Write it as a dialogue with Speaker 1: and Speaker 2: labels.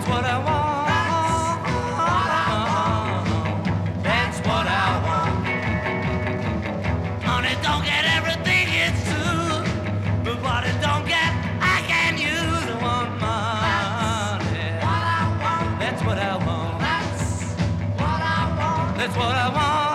Speaker 1: what I want. That's what I want. Honey, don't get everything it's true, but what it don't get, I can use. I want money. That's what I want. That's what I want. That's what I want.